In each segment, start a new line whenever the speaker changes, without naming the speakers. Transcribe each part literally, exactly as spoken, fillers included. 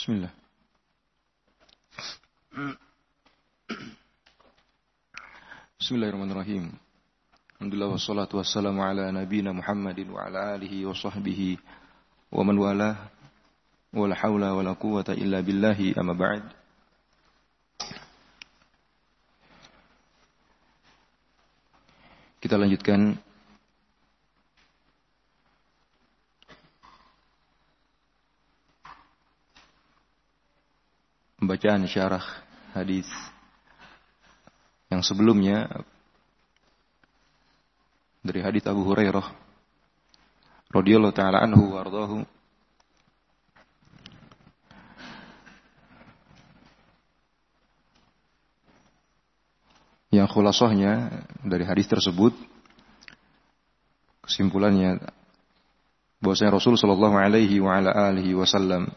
Bismillah. Bismillahirrahmanirrahim. Alhamdulillah wassalatu wassalamu ala nabiyina Muhammadin wa ala alihi wa sahbihi wa man walah. Wala haula wala quwwata illa billahi, amma ba'd. Kita lanjutkan pembacaan syarah hadis yang sebelumnya dari hadis Abu Hurairah radhiyallahu taala anhu wa ardhahu, yang khulasahnya dari hadis tersebut, kesimpulannya bahwasanya Rasul sallallahu alaihi wa ala alihi wasallam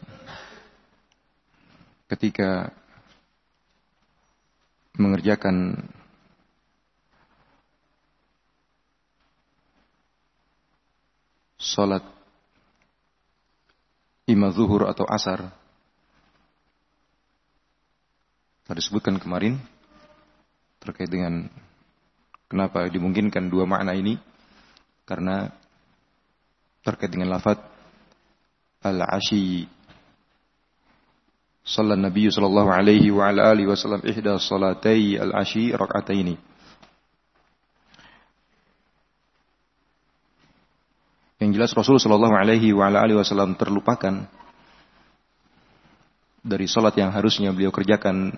ketika mengerjakan salat imam zuhur atau asar, tadi disebutkan kemarin terkait dengan kenapa dimungkinkan dua makna ini, karena terkait dengan lafaz al-ashi. Sallallahu Nabi sallallahu alaihi wa ala alihi wasallam ihda salatai al-ashi rak'ataini. Yang jelas Rasul sallallahu alaihi wa ala alihi wasallam terlupakan dari salat yang harusnya beliau kerjakan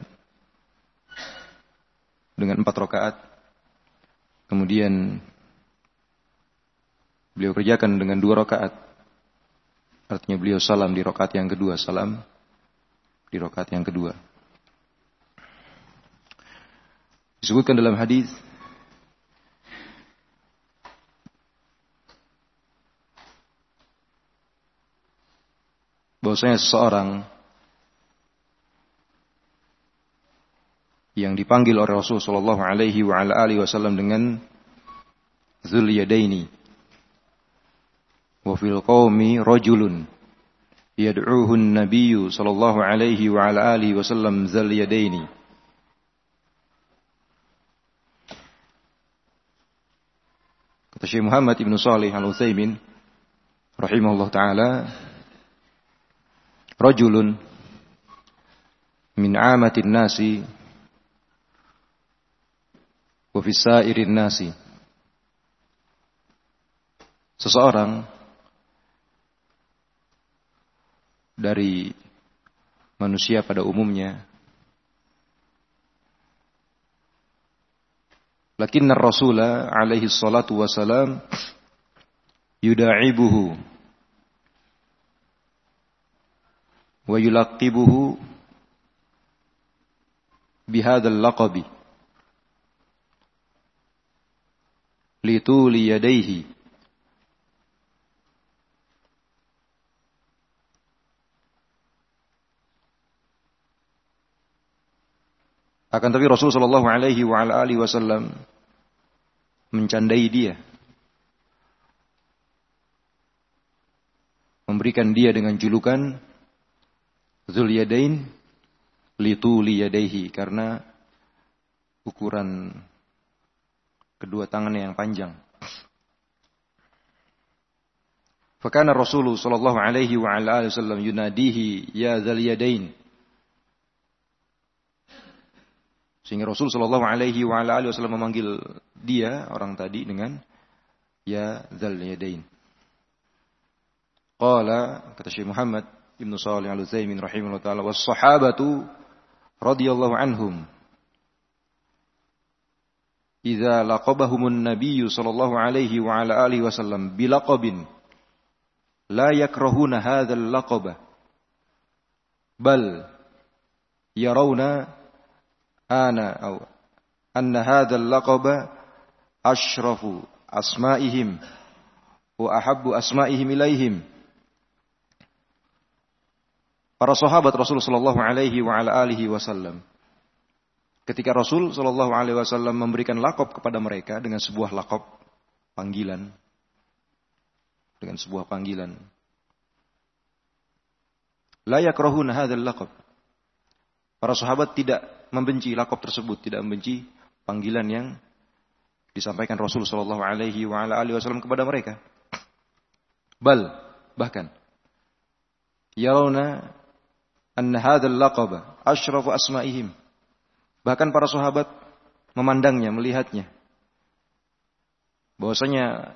dengan empat rakaat, kemudian beliau kerjakan dengan dua rakaat. Artinya beliau salam di rakaat yang kedua, salam di rakaat yang kedua. Disebutkan dalam hadis bahwasanya seseorang yang dipanggil oleh Rasul sallallahu alaihi wa ala alihi wasallam dengan Dzul Yadaini, wa fil qaumi rajulun yad'uhu an-nabiyyu sallallahu alaihi wa ala alihi wasallam Dzul Yadaini. Kata Syekh Muhammad Ibn Shalih Al-Utsaimin rahimahullah taala, rajulun min 'amatin nasi wa fi sa'irin nasi. Seseorang dari manusia pada umumnya, lakinna Rasula alaihi salatu wassalam yuda'ibuhu wa yulaqibuhu bihadzal laqabi lituli yadayhi. Akan tapi Rasul sallallahu alaihi wa ala alihi wasallam mencandai dia, memberikan dia dengan julukan Dzul Yadain lituli yadaihi, karena ukuran kedua tangannya yang panjang. Fakana Rasul sallallahu alaihi wa ala alihi wasallam yunadihi ya Dzul Yadain. Sehingga Rasul sallallahu alaihi wa ala alihi wasallam memanggil dia, orang tadi, dengan ya Dzul Yadain. Qala, kata Syekh Muhammad Ibn Shalih Al-Utsaimin rahimahullah taala, was sahabatu radhiyallahu anhum idza laqabahumun nabiyyu sallallahu alaihi wa ala alihi wasallam bilaqabin la yakrahuna hadzal laqaba bal yarawna ana aw anna hadzal laqaba asyrafu asma'ihim wa ahabbu asma'ihim ilaihim. Para sahabat Rasul sallallahu alaihi wa ala alihi wasallam, ketika Rasul sallallahu alaihi wasallam memberikan laqab kepada mereka dengan sebuah laqab panggilan, dengan sebuah panggilan, la yakrahuna hadzal laqab. Para sahabat tidak membenci laqab tersebut, tidak membenci panggilan yang disampaikan Rasul sallallahu alaihi wa ala alihi wasallam kepada mereka. Bal, bahkan yarawna anna hadzal laqaba asyrafu asma'ihim. Bahkan para sahabat memandangnya, melihatnya, bahwasanya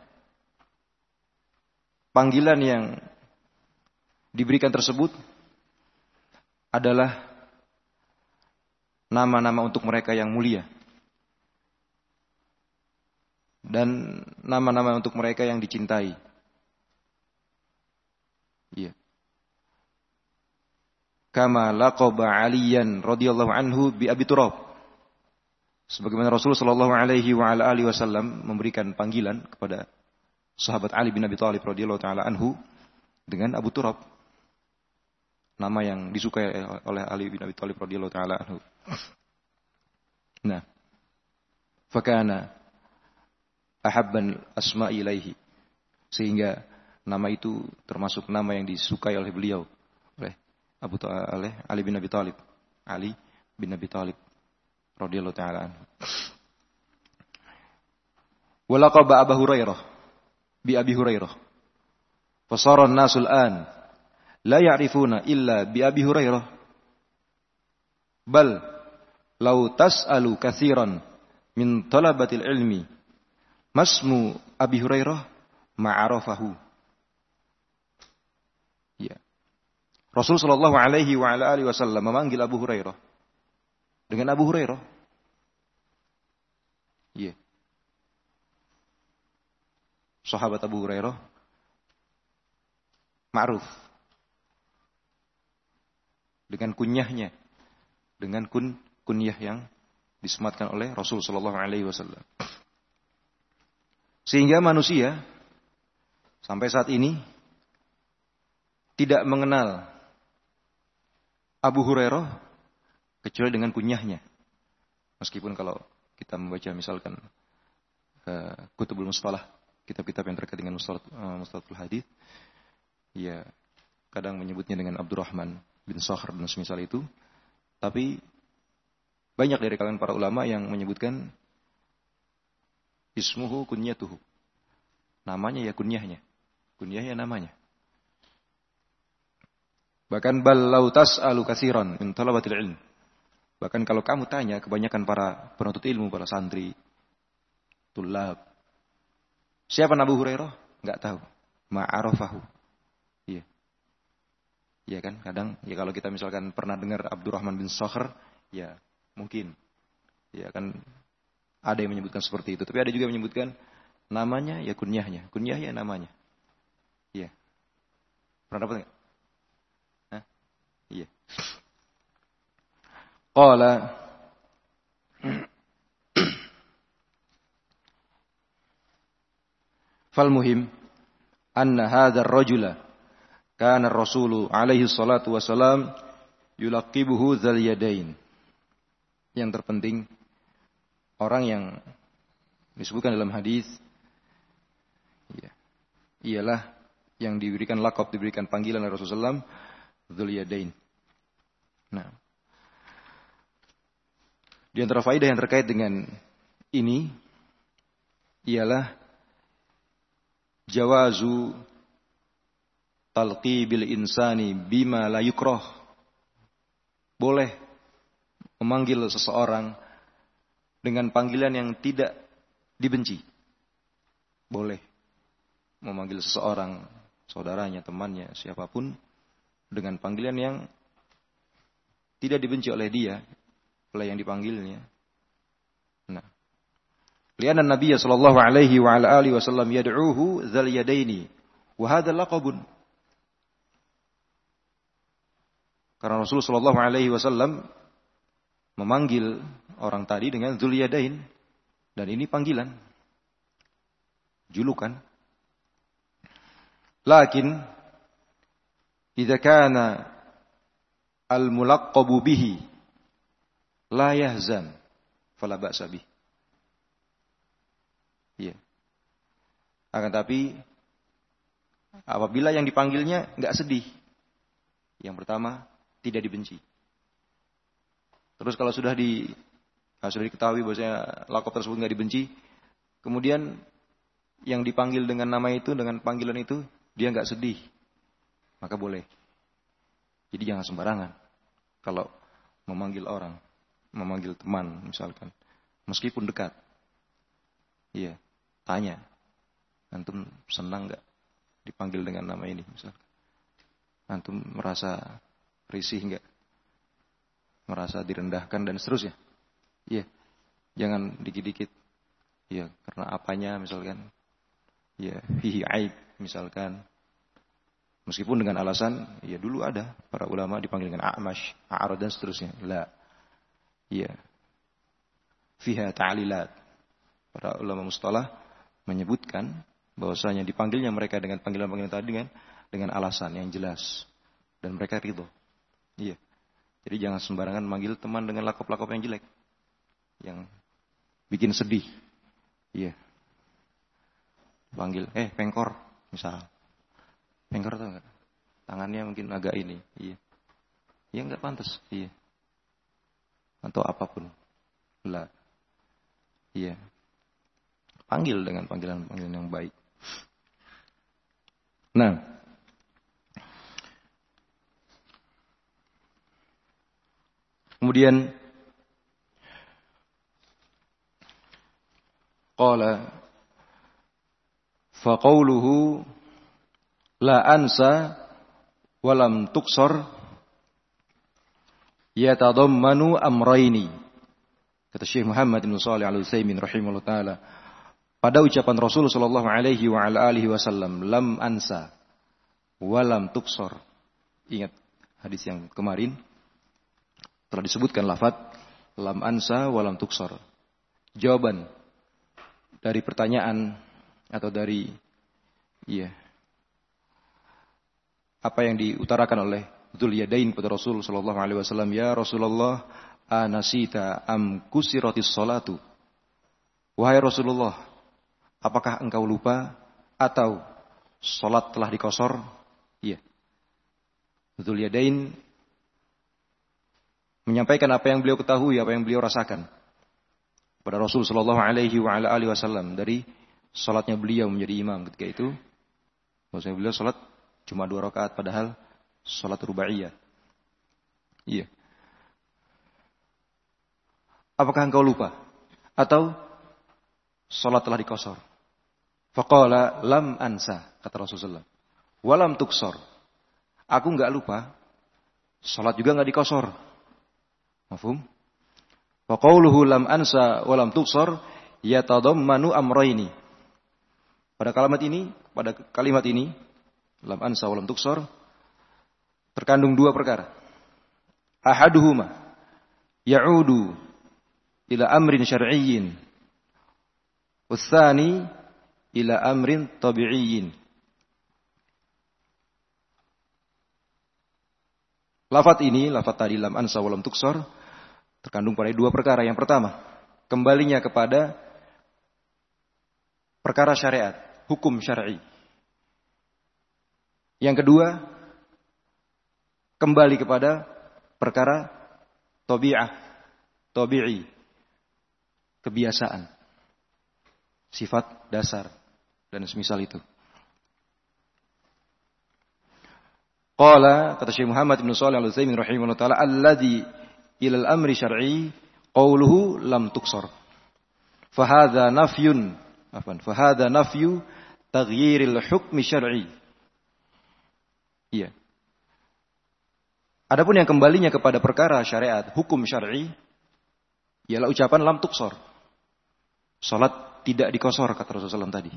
panggilan yang diberikan tersebut adalah nama-nama untuk mereka yang mulia dan nama-nama untuk mereka yang dicintai. Iya. Kama laqaba Aliyan radhiyallahu anhu bi Abi Turab. Sebagaimana Rasul sallallahu alaihi wa ala alihi wasallam memberikan panggilan kepada sahabat Ali bin Abi Thalib radhiyallahu taala anhu dengan Abu Turab. Nama yang disukai oleh Ali bin Abi Thalib radhiyallahu taala anhu. Nah, fakana ahabban asma'i ilaihi, sehingga nama itu termasuk nama yang disukai oleh beliau, oleh Abu oleh Ali bin Abi Thalib, Ali bin Abi Thalib radhiyallahu taala anhu. Wa laqaba Abu Hurairah bi Abi Hurairah. Fasara an-nasul an la ya'rifuna illa bi Abi Hurairah. Bal law tas'alu katsiran min talabatil ilmi masmu Abi Hurairah ma'arafahu. Ya. Rasul sallallahu alaihi wa ala alihi wasallam memanggil Abu Hurairah dengan Abu Hurairah. Iya. Sahabat Abu Hurairah ma'ruf dengan kunyahnya, dengan kun kunyah yang disematkan oleh Rasul sallallahu alaihi wasallam. Sehingga manusia sampai saat ini tidak mengenal Abu Hurairah kecuali dengan kunyahnya. Meskipun kalau kita membaca misalkan uh, Kutubul Mustalah, kitab-kitab yang terkait dengan Mustalahul Hadits, ya kadang menyebutnya dengan Abdurrahman bin Sakhr dan semisal itu. Tapi banyak dari kalangan para ulama yang menyebutkan ismuhu kunyatuhu. Namanya ya kunyahnya. Kunyahnya namanya. Bahkan bal lau tas'alu katsiran min talabatil ilm. Bahkan kalau kamu tanya kebanyakan para penuntut ilmu, para santri, tulab, siapa Abu Hurairah? Enggak tahu. Ma'arafahu. Iya. Iya kan? Kadang ya kalau kita misalkan pernah dengar Abdurrahman bin Sakhr, ya mungkin. Ya kan ada yang menyebutkan seperti itu, tapi ada juga yang menyebutkan namanya ya kunyahnya. Kunyahnya namanya. Iya. Pernah dapat enggak? Hah? Iya. Qala fal muhim anna hadha ar-rajula kana ar-rasulu alaihi salatu wasalam yulaqibuhu dzal yadain. Yang terpenting orang yang disebutkan dalam hadis ya, ialah yang diberikan laqab, diberikan panggilan oleh Rasulullah dzul yadain. Nah, di antara faedah yang terkait dengan ini ialah jawazu talqibil insani bima la yukrah. Boleh memanggil seseorang dengan panggilan yang tidak dibenci. Boleh memanggil seseorang, saudaranya, temannya, siapapun dengan panggilan yang tidak dibenci oleh dia, oleh yang dipanggilnya. Nah, lianna Nabi sallallahu alaihi wa ala alihi wasallam yad'uhu dzal yadaini wa hadha laqabun. Karena Rasul sallallahu alaihi wasallam memanggil orang tadi dengan dzul yadain, dan ini panggilan, julukan. Lakin idza kana al-mulaqqabu bihi la yahzan fala ba'sa bih. Iya. Akan tapi apabila yang dipanggilnya enggak sedih, Yang pertama, tidak dibenci. Terus kalau sudah di nah, sudah diketahui bahwasanya lakop tersebut nggak dibenci, kemudian yang dipanggil dengan nama itu, dengan panggilan itu, dia nggak sedih, maka boleh. Jadi jangan sembarangan kalau memanggil orang, memanggil teman misalkan, meskipun dekat. Iya, tanya, antum senang nggak dipanggil dengan nama ini misalkan? Antum merasa risih nggak? Merasa direndahkan dan seterusnya. Iya, jangan dikit-dikit. Iya, karena apanya misalkan. Iya, hihi aib misalkan. Meskipun dengan alasan, ya dulu ada para ulama dipanggil dengan a'mash, a'rad dan seterusnya. La. Iya. Fiha ta'lilat. Para ulama mustalah menyebutkan bahwasanya dipanggilnya mereka dengan panggilan-panggilan tadi dengan dengan alasan yang jelas dan mereka ridho. Iya. Jadi jangan sembarangan manggil teman dengan lakop-lakop yang jelek. Yang bikin sedih. Iya. Panggil, eh pengkor, misal. Pengkor atau enggak? Tangannya mungkin agak ini. Iya. Iya enggak pantas. Iya. Atau apapun. Lah. Iya. Panggil dengan panggilan-panggilan yang baik. Nah. Kemudian qala fa qawluhu la ansa wa lam tuksar yatadammanu amrayni. Kata Syekh Muhammad bin Shalih Al-Utsaimin rahimahullah taala, pada ucapan Rasul sallallahu alaihi wa ala alihi wasallam, lam ansa wa lam tuksar. Ingat hadis yang kemarin telah disebutkan lafaz lam ansa wa lam tuksar. Jawaban dari pertanyaan atau dari iya apa yang diutarakan oleh Dzul Yadain kepada Rasul sallallahu alaihi wasallam, ya Rasulullah, anasita am kusiratis salatu. Wahai Rasulullah, apakah engkau lupa atau salat telah dikosor? Iya. Dzul Yadain menyampaikan apa yang beliau ketahui, apa yang beliau rasakan pada Rasul sallallahu alaihi wa ala alihi wasallam dari salatnya beliau menjadi imam ketika itu. Maksudnya beliau salat cuma dua rakaat padahal salat rubaiyah. Iya. Apakah engkau lupa atau salat telah dikosor? Faqala lam ansa, kata Rasulullah. Walam tuksor. Aku enggak lupa, salat juga enggak dikosor. Mafhum? Wa qauluhu lam ansa wa lam tuksar yatadammanu amrayni. Pada kalimat ini, pada kalimat ini lam ansa wa lam tuksar terkandung dua perkara. Ahaduhuma ya'udu ila amrin syar'iyyin watsani ila amrin tabi'iyyin. Lafaz ini, lafaz tadi lam ansa wa lam tuksar terkandung pada dua perkara. Yang pertama, kembalinya kepada perkara syariat, hukum syar'i. Yang kedua, kembali kepada perkara tabi'ah, tabi'i, kebiasaan, sifat dasar dan semisal itu. Qala, kata Syekh Muhammad bin Shalih Al-Utsaimin rahimahullah taala, alladzi ilal amri syar'i qauluhu lam tuksar. Fa hadza nafyun, afan, fa hadza nafyu taghyiril hukmi syar'i. Iya. Adapun yang kembalinya kepada perkara syariat, hukum syar'i, ialah ucapan lam tuksar. Salat tidak dikosor, kata Rasulullah tadi.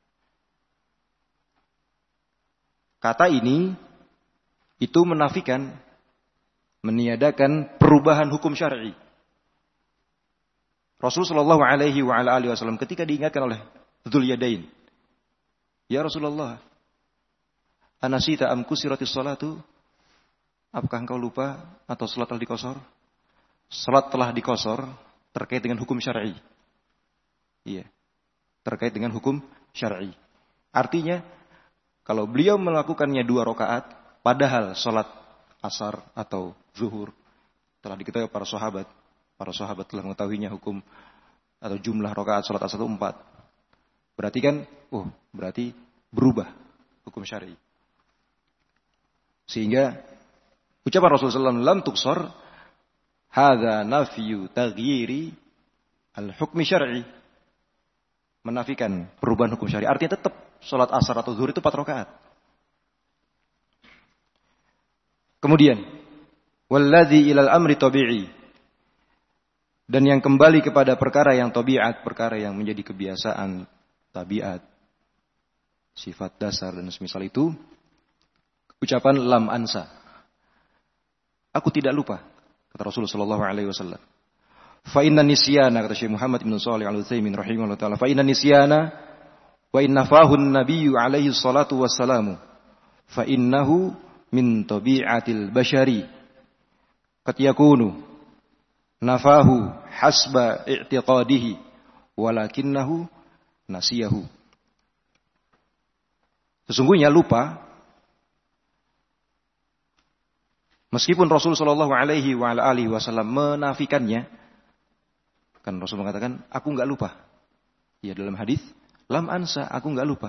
Kata ini itu menafikan, meniadakan perubahan hukum syar'i. Rasulullah sallallahu alaihi wa ala alihi wasallam ketika diingatkan oleh Dzul Yadain, ya Rasulullah, anasita am kusiratis salatu? Apakah engkau lupa atau salat telah dikosor? Salat telah dikosor terkait dengan hukum syar'i. Iya. Terkait dengan hukum syar'i. Artinya kalau beliau melakukannya dua rakaat padahal salat asar atau zuhur. Telah diketahui para sahabat. Para sahabat telah mengetahuinya hukum atau jumlah rakaat salat asar itu empat. Berarti kan, oh berarti berubah hukum syar'i. Sehingga ucapan Rasulullah sallallahu alaihi wasallam lam tuksar hadza nafyu taghyiri al-hukmi syar'i. Menafikan perubahan hukum syar'i. Artinya tetap salat asar atau zuhur itu empat rakaat. Kemudian, walladzi ilal amri tabi'i. Dan yang kembali kepada perkara yang tabiat, perkara yang menjadi kebiasaan, tabiat, sifat dasar dan semisal itu, ucapan lam ansa. Aku tidak lupa, kata Rasulullah sallallahu alaihi wasallam. Fa inna nisyana, kata Syekh Muhammad bin Shalih Al-Utsaimin rahimahullah taala, fa inna nisyana wa inna fahun nabiyyu alaihi salatu wassalamu fa innahu min tabi'atil bashari qad yakunu nafahu hasba i'tiqadihi walakinnahu nasiyahu. Sesungguhnya lupa, meskipun Rasul sallallahu alaihi wa ala alihi wasallam menafikannya, kan Rasul mengatakan aku enggak lupa. Ya, dalam hadis lam ansa, aku enggak lupa.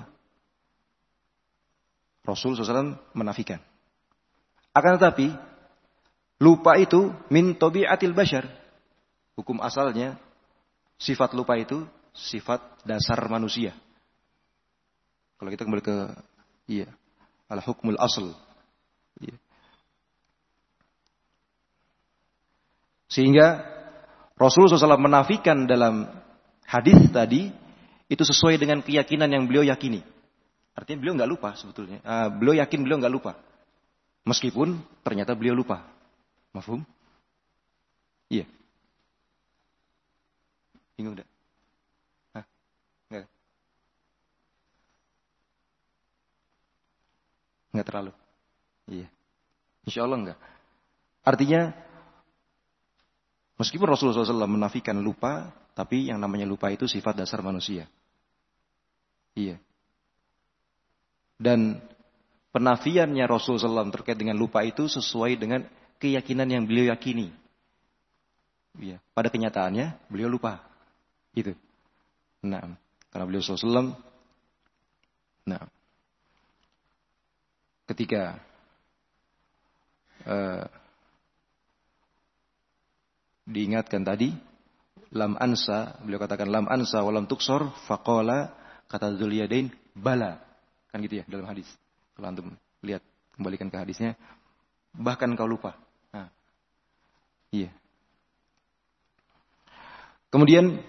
Rasul sallallahu alaihi wasallam menafikan. Akan tetapi lupa itu min tabi'atil bashar. Hukum asalnya sifat lupa itu sifat dasar manusia. Kalau kita kembali ke iya, al hukmul asl. Iya. Sehingga Rasulullah sallallahu alaihi wasallam menafikan dalam hadis tadi itu sesuai dengan keyakinan yang beliau yakini. Artinya beliau nggak lupa sebetulnya. Uh, beliau yakin beliau nggak lupa. Meskipun ternyata beliau lupa. Mafhum? Iya. Bingung enggak? Hah? Enggak. Enggak terlalu. Iya. Insyaallah enggak. Artinya meskipun Rasulullah sallallahu alaihi wasallam menafikan lupa, tapi yang namanya lupa itu sifat dasar manusia. Iya. Dan penafiannya Rasulullah sallallahu alaihi wasallam terkait dengan lupa itu sesuai dengan keyakinan yang beliau yakini. Iya. Pada kenyataannya beliau lupa. Itu. Nah, karena beliau sallallahu alaihi wasallam, nah, ketika uh, diingatkan tadi, lam ansa, beliau katakan lam ansa walam tuksor, faqala, kata Dzuliyadain, bala. Kan gitu ya dalam hadis. Kalau antum lihat, kembalikan ke hadisnya, bahkan kau lupa. Nah, iya. Kemudian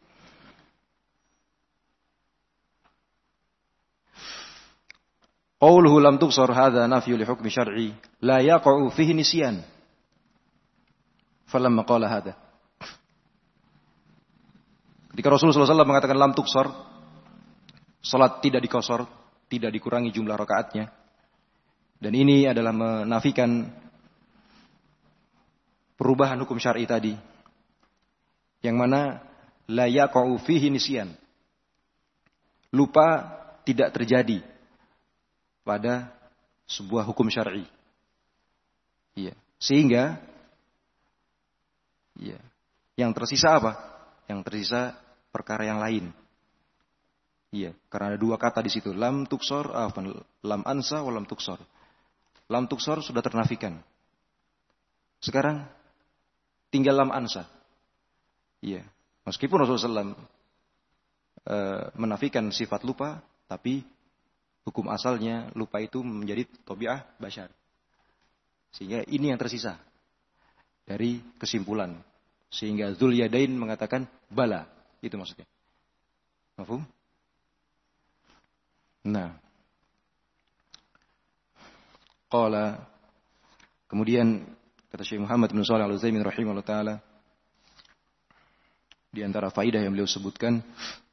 qauluhu lam tuksor hadza nafyu li hukmi syar'i la yaqa'u fihi nisyan. Falamma qala hadza. Ketika Rasulullah sallallahu alaihi wasallam mengatakan lam tuksor, salat tidak dikosor, tidak dikurangi jumlah rakaatnya. Dan ini adalah menafikan perubahan hukum syar'i tadi. Yang mana la yaqa'u fihi nisyan. Lupa tidak terjadi pada sebuah hukum syar'i. Iya. Sehingga iya, yang tersisa apa? Yang tersisa perkara yang lain. Iya, karena ada dua kata di situ, lam tuksor, ah, lam ansa, wa lam tuksor. Lam tuksor sudah ternafikan. Sekarang tinggal lam ansa. Iya, meskipun Rasulullah sallallahu alaihi wasallam e, menafikan sifat lupa, tapi hukum asalnya lupa itu menjadi tabi'ah bashar. Sehingga ini yang tersisa dari kesimpulan. Sehingga Dzuliyadain mengatakan bala, itu maksudnya. Mafhum? Nah, qala, kemudian kata Syekh Muhammad bin Shalih Al-Utsaimin rahimahullah taala, di antara faidah yang beliau sebutkan,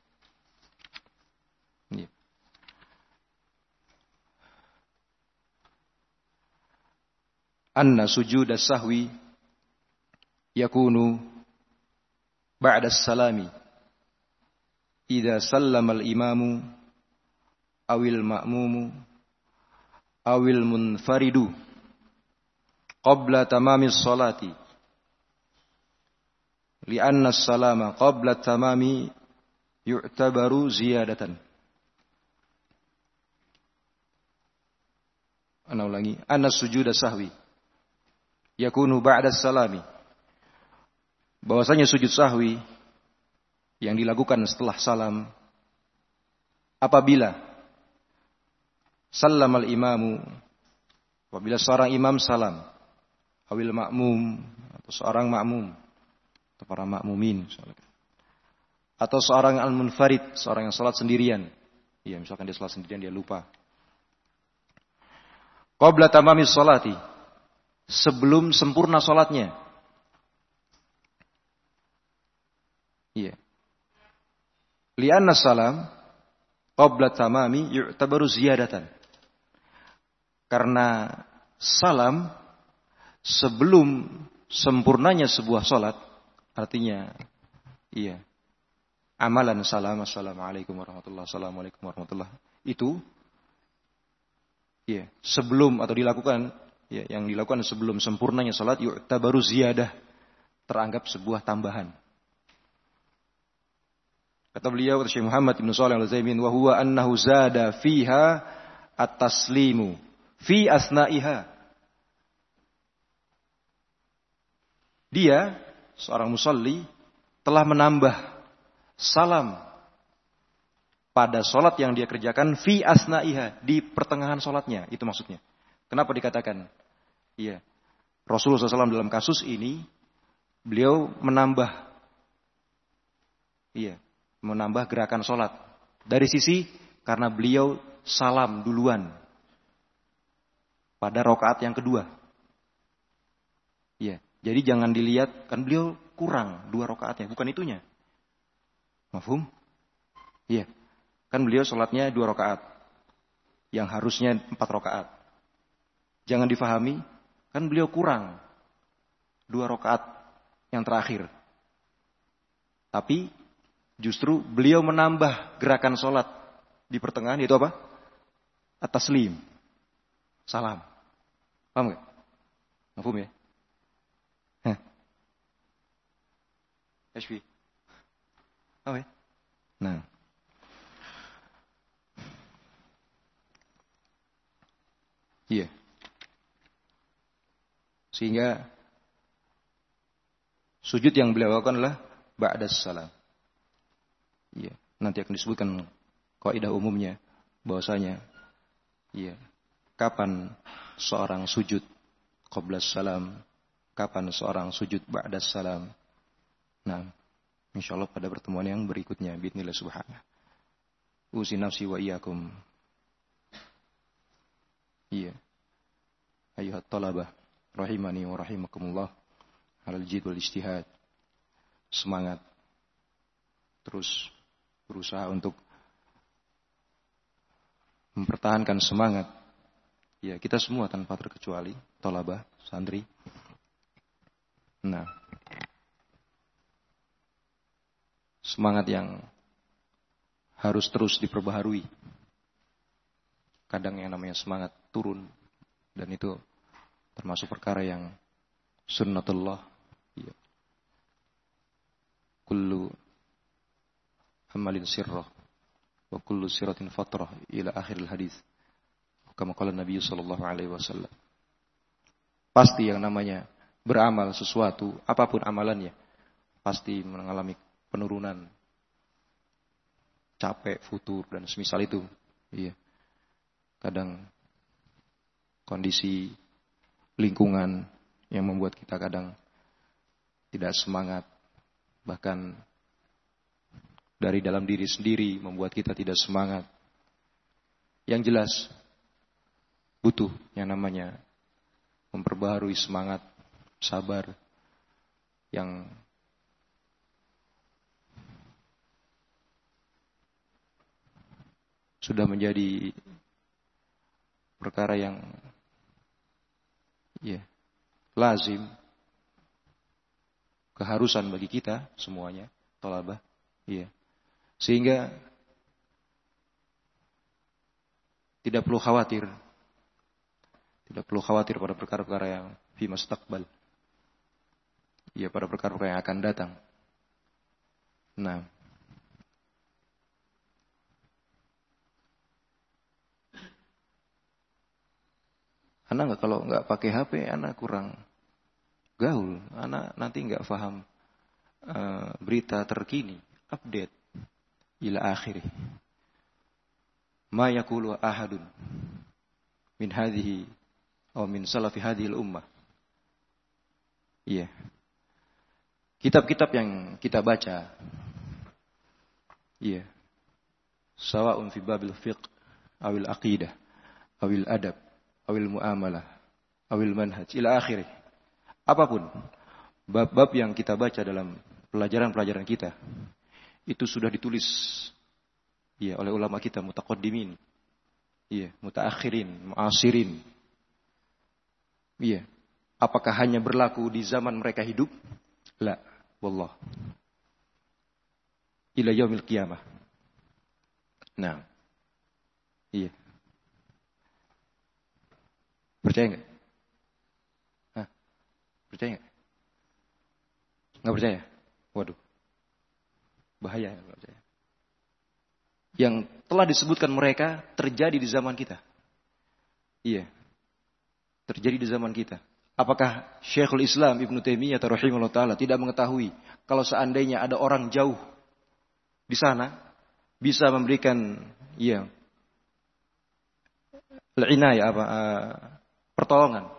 ya, anna sujud as-sahwi yakunu ba'da as-salami idza sallama al-imamu awil ma'mumu awil munfaridu qabla tamamis salati. Li'anna as-salama qabla tamami yu'tabaru ziyadatan. Ana ulangi, anna sujuda sahwi yakunu ba'da salami. Bahwasanya sujud sahwi yang dilakukan setelah salam apabila sallamal imamu, apabila seorang imam salam, awil makmum atau seorang makmum atau para makmumin, atau seorang al-munfarid, seorang yang salat sendirian. Iya, misalkan dia salat sendirian dia lupa. Qabla tamamis salati, sebelum sempurna salatnya. Iya. Li'anna salam qabla tamami yu'tabaru ziyadatan. Karena salam sebelum sempurnanya sebuah salat, artinya iya, amalan salam, assalamualaikum warahmatullahi wabarakatuh, warahmatullahi, itu iya, sebelum atau dilakukan, ya, yang dilakukan sebelum sempurnanya salat yu'tabaru ziyadah, teranggap sebuah tambahan. Kata beliau, kata Syekh Muhammad Ibn Shalih Al-Utsaimin, wa huwa annahu zada fiha at-taslimu fi asna'iha. Dia, seorang musalli, telah menambah salam pada salat yang dia kerjakan fi asna'iha, di pertengahan salatnya. Itu maksudnya. Kenapa dikatakan? Iya. Rasulullah shallallahu alaihi wasallam dalam kasus ini, beliau menambah, iya, menambah gerakan sholat. Dari sisi karena beliau salam duluan pada rakaat yang kedua. Ya, jadi jangan dilihat kan beliau kurang dua rakaatnya, bukan itunya. Mafhum? Iya. Kan beliau sholatnya dua rakaat, yang harusnya empat rakaat. Jangan difahami, kan beliau kurang dua rakaat yang terakhir. Tapi justru beliau menambah gerakan sholat di pertengahan, yaitu apa? At-taslim, salam. Paham gak? Mafhum ya? Hah? H P. Apa ya? Nah. Iya. Sehingga sujud yang beliau lakukan adalah ba'das salam. Iya, nanti akan disebutkan kaidah umumnya bahwasanya iya, kapan seorang sujud qabla salam, kapan seorang sujud ba'da salam. Nah, insyaallah pada pertemuan yang berikutnya bismillah subhanahu. Usi nafsi wa iyyakum. Iya. Ayuhat talabah rahimani wa rahimakumullah alal jid wal ijtihad. Semangat terus berusaha untuk mempertahankan semangat. Ya, kita semua tanpa terkecuali, thalabah, santri. Nah, semangat yang harus terus diperbaharui. Kadang yang namanya semangat turun, dan itu termasuk perkara yang sunnatullah. Ya. Kullu amalin sirrah wa kullu siratin fatrah ila akhiril hadis. Kama qala Nabi sallallahu alaihi wasallam. Pasti yang namanya beramal sesuatu, apapun amalannya, pasti mengalami penurunan, capek, futur dan semisal itu. Iya. Kadang kondisi lingkungan yang membuat kita kadang tidak semangat, bahkan dari dalam diri sendiri membuat kita tidak semangat. Yang jelas butuh yang namanya memperbaharui semangat, sabar, yang sudah menjadi perkara yang ya lazim, keharusan bagi kita semuanya, thalabah, iya. Sehingga tidak perlu khawatir, tidak perlu khawatir pada perkara-perkara yang fi mustaqbal. Ya, pada perkara-perkara yang akan datang. Nah. Anak nggak kalau nggak pakai H P, anak kurang gaul. Anak nanti nggak paham uh, berita terkini, update ila akhirih. Ma yaqulu ahadun min hadhihi atau min salafi hadhihi al-ummah. Iya. Kitab-kitab yang kita baca, iya, sawa'un fi babil fiqh, awil aqidah, awil adab, awil muamalah, awil manhaj, ila akhirih. Apapun bab-bab yang kita baca dalam pelajaran-pelajaran kita, itu sudah ditulis, iya, oleh ulama kita mutaqaddimin, iya, mutaakhirin, muasirin. Iya. Apakah hanya berlaku di zaman mereka hidup? La, wallah. Ila yaumil qiyamah. Nah. Iya. Percaya enggak? Hah? Percaya enggak? Enggak percaya? Waduh. Bahaya enggak percaya. Yang telah disebutkan mereka terjadi di zaman kita. Iya. Terjadi di zaman kita. Apakah Syekhul Islam Ibnu Taimiyah rahimahullah taala tidak mengetahui kalau seandainya ada orang jauh di sana bisa memberikan ya al-inayah apa uh, pertolongan.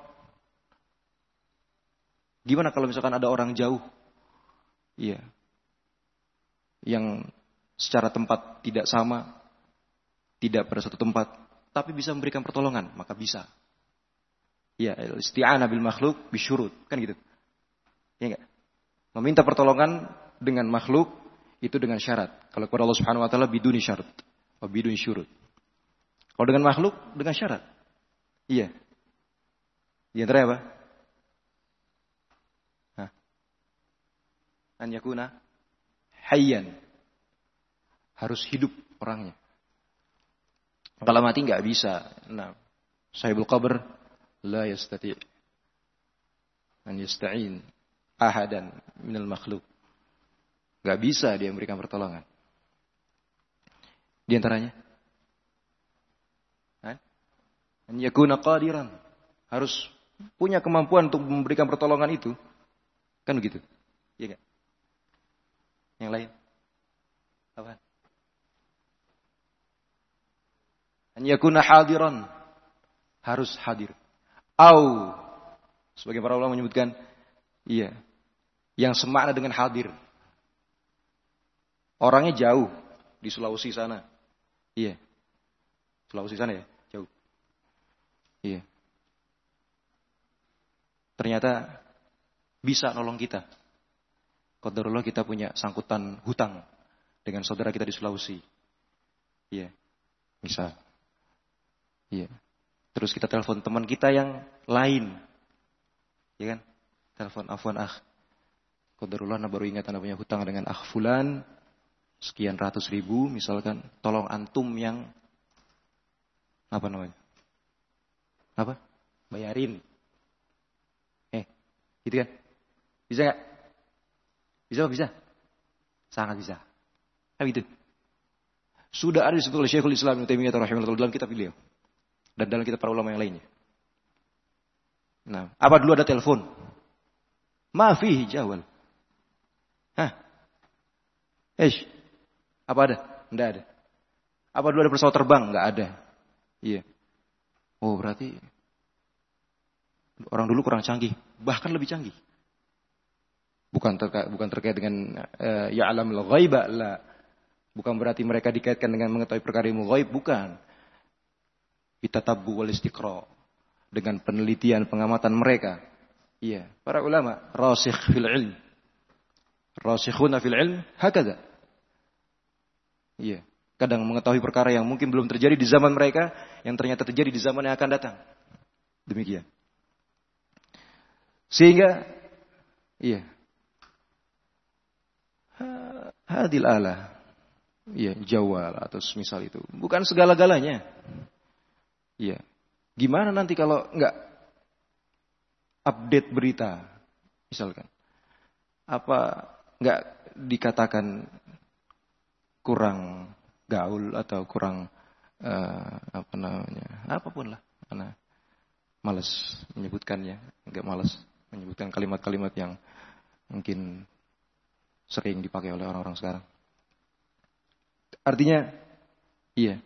Gimana kalau misalkan ada orang jauh ya yang secara tempat tidak sama, tidak pada satu tempat, tapi bisa memberikan pertolongan, maka bisa. Ya, isti'anah bil makhluk bisyurut, kan gitu. Ya enggak? Meminta pertolongan dengan makhluk itu dengan syarat. Kalau kepada Allah Subhanahu wa taala biduni syarat, atau biduni syurut. Kalau dengan makhluk dengan syarat. Iya. Di antara apa? Hah? An yakuna hayyan. Harus hidup orangnya. Kalau mati enggak bisa. Nah, sahibul qabr la yastati' an yasta'in ahadan minal makhluk. Gak bisa dia memberikan pertolongan. Di antaranya an yakuna qadiran, harus punya kemampuan untuk memberikan pertolongan itu. Kan begitu? Iya enggak? Yang lain? Apa? An yakuna hadiran, harus hadir. Au, sebagai para ulama menyebutkan, iya, yang semakna dengan hadir. Orangnya jauh di Sulawesi sana, iya, Sulawesi sana ya, jauh, iya. Ternyata bisa nolong kita. Qadarullah kita punya sangkutan hutang dengan saudara kita di Sulawesi, iya, misal, iya. Terus kita telepon teman kita yang lain. Ya kan? Telepon afwan akh. Qadarullah anda baru ingat anda punya hutang dengan akh fulan. Sekian ratus ribu misalkan. Tolong antum yang. Apa namanya? Apa? Bayarin. Eh. Gitu kan? Bisa gak? Bisa apa bisa? Sangat bisa. Kan gitu. Sudah ada disebut oleh Syekhul Islam Ibnu Taimiyah rahimahullah dalam kitab beliau. Dan dalam kitab para ulama yang lainnya. Nah, apa dulu ada telepon? Ma fihi jawal. Hah? Eish. Apa ada? Enggak ada. Apa dulu ada pesawat terbang? Enggak ada. Iya. Oh, berarti orang dulu kurang canggih, bahkan lebih canggih. Bukan terkait bukan terkait dengan uh, ya'lamul ghaiba, la. Bukan berarti mereka dikaitkan dengan mengetahui perkara ilmu ghaib, bukan. Bitatabbu wal istiqra, dengan penelitian pengamatan mereka. Iya, para ulama rasikh fil ilm. Rasikhuna fil ilm hakadha. Iya, kadang mengetahui perkara yang mungkin belum terjadi di zaman mereka yang ternyata terjadi di zaman yang akan datang. Demikian. Sehingga iya. Hadil ala. Iya, jawal atau semisal itu. Bukan segala-galanya. Iya. Gimana nanti kalau enggak update berita, misalkan. Apa nggak dikatakan kurang gaul atau kurang uh, apa namanya, apapun lah, karena malas menyebutkannya, nggak malas menyebutkan kalimat-kalimat yang mungkin sering dipakai oleh orang-orang sekarang. Artinya, iya,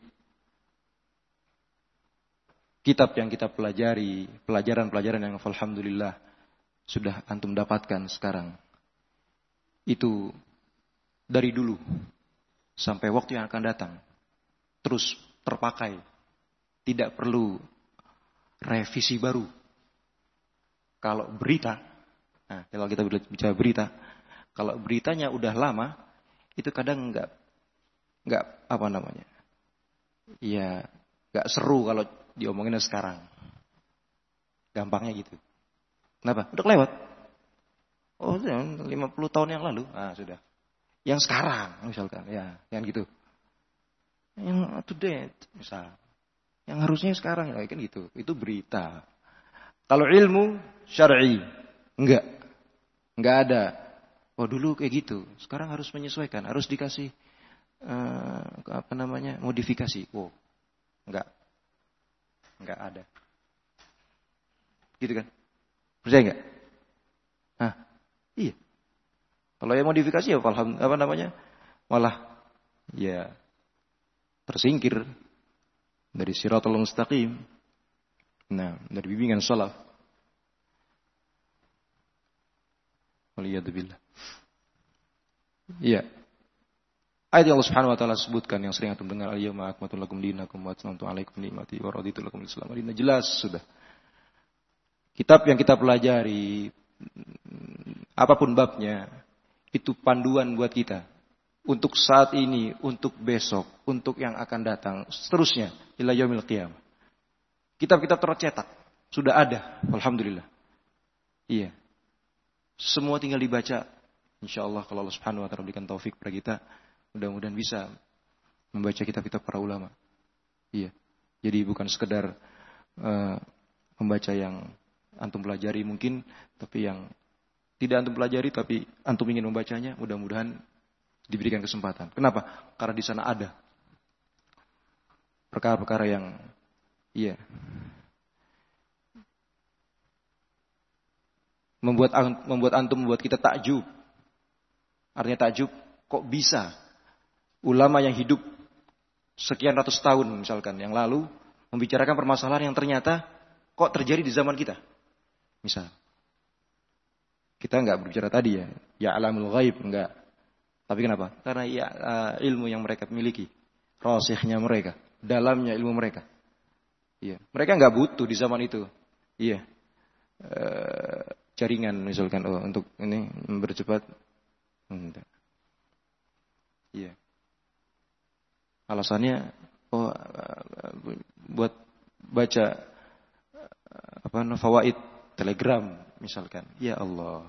kitab yang kita pelajari, pelajaran-pelajaran yang alhamdulillah sudah antum dapatkan sekarang, itu dari dulu sampai waktu yang akan datang terus terpakai, tidak perlu revisi baru. Kalau berita, nah kalau kita bicara berita, kalau beritanya udah lama, itu kadang nggak nggak apa namanya, ya nggak seru kalau diomonginnya sekarang. Gampangnya gitu. Kenapa? Udah lewat. Oh, lima puluh tahun yang lalu. Ah, sudah. Yang sekarang, misalkan. Ya, yang gitu. Yang up to date, misal. Yang harusnya sekarang, ya kan gitu. Itu berita. Kalau ilmu syar'i, enggak. Enggak ada. Oh, dulu kayak gitu. Sekarang harus menyesuaikan. Harus dikasih, uh, apa namanya, modifikasi. Oh, enggak. Enggak ada. Gitu kan? Percaya enggak? Hah? Iya. Kalau yang modifikasi ya apa namanya? Malah ya tersingkir dari siratal mustaqim. Nah, dari bimbingan salaf. Waliyadzubillah. Iya. Ayat yang Allah Subhanahu wa taala sebutkan yang sering antum dengar, al-yauma akmaltu lakum dinakum wa atmamtu alaikum ni'mati wa raditu lakum al-islam dinan. Jelas sudah. Kitab yang kita pelajari, apapun babnya, itu panduan buat kita. Untuk saat ini, untuk besok, untuk yang akan datang, seterusnya. Ila yaumil qiyamah. Kitab-kitab tercetak. Sudah ada. Alhamdulillah. Iya. Semua tinggal dibaca. InsyaAllah kalau Allah Subhanahu wa taala berikan taufik kepada kita, mudah-mudahan bisa membaca kitab-kitab para ulama. Iya. Jadi bukan sekedar uh, membaca yang antum pelajari mungkin, tapi yang tidak antum pelajari tapi antum ingin membacanya, mudah-mudahan diberikan kesempatan. Kenapa? Karena di sana ada perkara-perkara yang iya membuat membuat antum membuat kita takjub. Artinya takjub, kok bisa ulama yang hidup sekian ratus tahun misalkan yang lalu membicarakan permasalahan yang ternyata kok terjadi di zaman kita. Misal, kita nggak berbicara tadi ya, ya alamul ghaib enggak. Tapi kenapa? Karena ya uh, ilmu yang mereka miliki, rasikhnya mereka, dalamnya ilmu mereka. Iya, mereka nggak butuh di zaman itu. Iya, uh, jaringan misalkan oh, untuk ini bercepat. Enggak. Iya. Alasannya oh uh, buat baca uh, apa fawaid Telegram misalkan. Ya Allah.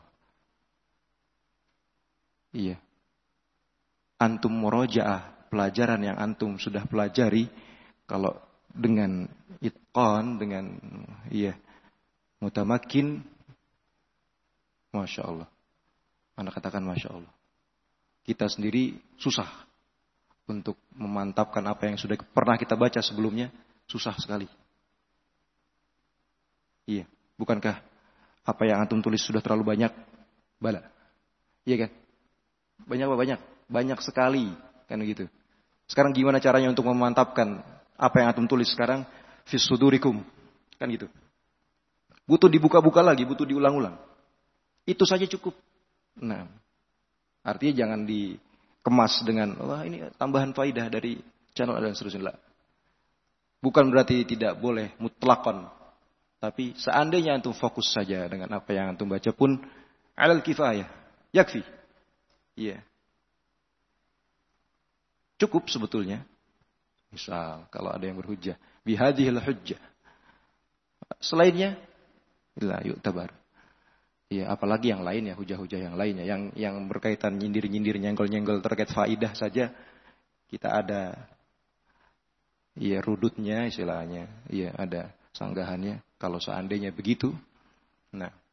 Iya. Antum murojaah, pelajaran yang antum sudah pelajari, kalau dengan itqan, dengan iya mutamakin, Masya Allah. Anda katakan Masya Allah. Kita sendiri susah untuk memantapkan apa yang sudah pernah kita baca sebelumnya, susah sekali. Iya. Bukankah apa yang antum tulis sudah terlalu banyak? Bala. Iya kan? Banyak apa banyak? Banyak sekali. Kan begitu. Sekarang gimana caranya untuk memantapkan apa yang antum tulis sekarang? Fis sudurikum. Kan gitu. Butuh dibuka-buka lagi, butuh diulang-ulang. Itu saja cukup. Nah, artinya jangan dikemas dengan, wah ini tambahan faidah dari channel dan seterusnya. Bukan berarti tidak boleh mutlakon. Tapi seandainya antum fokus saja dengan apa yang antum baca pun alal kifayah, yakfi. Iya. Cukup sebetulnya. Misal kalau ada yang berhujjah, bihadhil hujjah. Selainnya, la yu'tabar. Iya, apalagi yang lainnya, hujah-hujah yang lainnya yang yang berkaitan nyindir-nyindir, nyenggol-nyenggol terkait faidah saja kita ada iya rudutnya istilahnya. Iya, ada sanggahannya. Kalau seandainya begitu, nah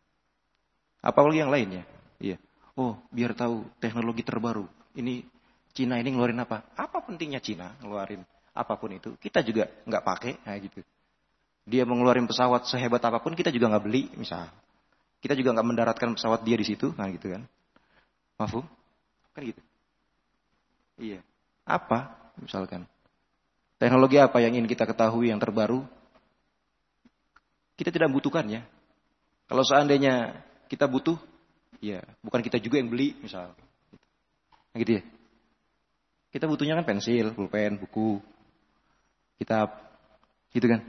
Apalagi yang lainnya. Iya. Oh, biar tahu teknologi terbaru. Ini Cina ini ngeluarin apa? Apa pentingnya Cina ngeluarin apapun itu? Kita juga nggak pakai, nah gitu. Dia mengeluarin pesawat sehebat apapun, kita juga nggak beli, misal. Kita juga nggak mendaratkan pesawat dia di situ, nah gitu kan? Mafhum? Kan gitu. Iya. Apa? Misalkan. Teknologi apa yang ingin kita ketahui yang terbaru? Kita tidak membutuhkannya. Kalau seandainya kita butuh, ya bukan kita juga yang beli, misal. Nah, gitu ya. Kita butuhnya kan pensil, pulpen, buku, kitab, gitu kan.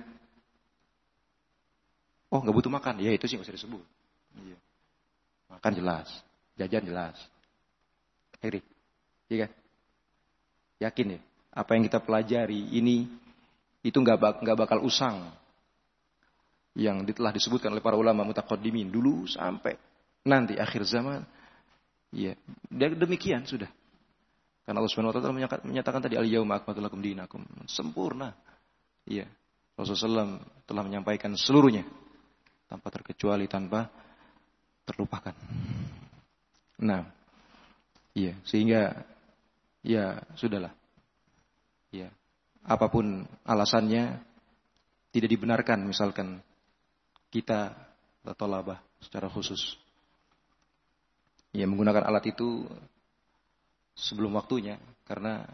Oh, nggak butuh makan, ya itu sih nggak usah disebut. Iya. Makan jelas, jajan jelas. Heri, iya kan? Yakin ya? Apa yang kita pelajari ini itu nggak bak, nggak bakal usang. Yang telah disebutkan oleh para ulama mutaqaddimin dulu sampai nanti akhir zaman. Ya, demikian sudah. Karena Allah Subhanahu wa taala menyatakan tadi al-yauma akmaltu lakum dinakum. Sempurna. Iya. Rasulullah shallallahu alaihi wasallam telah menyampaikan seluruhnya tanpa terkecuali, tanpa terlupakan. Nah, iya, sehingga ya sudahlah. Ya, apapun alasannya tidak dibenarkan misalkan kita tolabah secara khusus ya menggunakan alat itu sebelum waktunya karena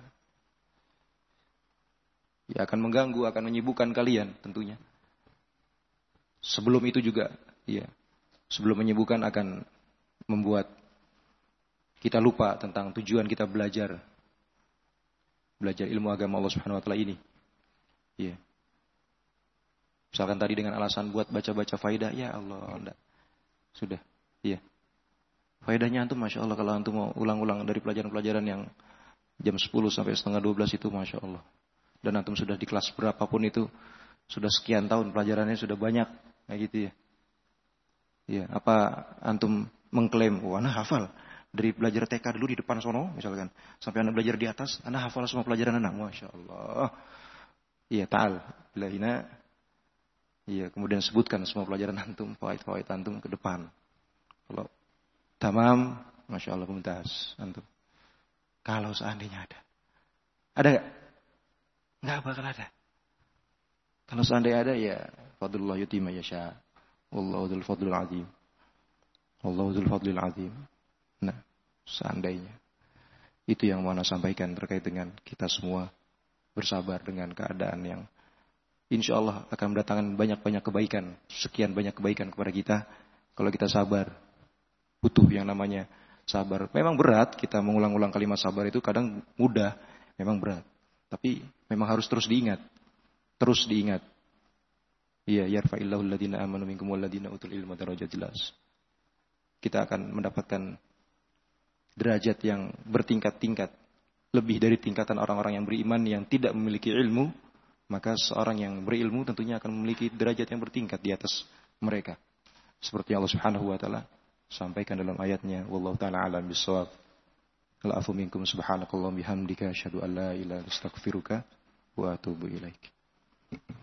ya akan mengganggu, akan menyibukkan kalian tentunya. Sebelum itu juga ya sebelum menyibukkan akan membuat kita lupa tentang tujuan kita belajar belajar ilmu agama Allah Subhanahu wa taala ini. Iya. Misalkan tadi dengan alasan buat baca-baca faidah, ya Allah, enggak. Sudah. Iya. Faedahnya antum Masya Allah kalau antum mau ulang-ulang dari pelajaran-pelajaran yang jam sepuluh sampai setengah dua belas itu Masya Allah. Dan antum sudah di kelas berapapun itu, sudah sekian tahun pelajarannya sudah banyak. Kayak gitu ya. Iya. Apa antum mengklaim, wah ana hafal. Dari belajar T K dulu di depan sono, misalkan. Sampai anda belajar di atas, anda hafal semua pelajaran anda. Masya Allah. Iya, ta'al. Bilahina. Iya, kemudian sebutkan semua pelajaran antum, fawaid-fawaid antum ke depan. Kalau tamam, Masya Allah, mumtaz antum. Kalau seandainya ada. Ada gak? Nggak bakal ada. Kalau seandainya ada, ya fadlullah yutima yasha. Wallahu dzul fadlil azim. Wallahu dzul fadlil azim. Nah, seandainya itu yang mau Anda sampaikan terkait dengan kita semua bersabar dengan keadaan yang insya Allah akan mendatangkan banyak-banyak kebaikan, sekian banyak kebaikan kepada kita kalau kita sabar. Butuh yang namanya sabar. Memang berat kita mengulang-ulang kalimat sabar itu kadang mudah, memang berat. Tapi memang harus terus diingat, terus diingat. Iya, yarfa'illahu alladhina amanu minkum walladhina utul ilma darajat, jelas. Kita akan mendapatkan derajat yang bertingkat-tingkat, lebih dari tingkatan orang-orang yang beriman yang tidak memiliki ilmu, maka seorang yang berilmu tentunya akan memiliki derajat yang bertingkat di atas mereka. Seperti Allah Subhanahu wa taala sampaikan dalam ayatnya, wallahu taala alam bissawab. Qul afu minkum subhanakallahumma bihamdika asyhadu an la ilaha illa anta astaghfiruka wa atubu ilaik.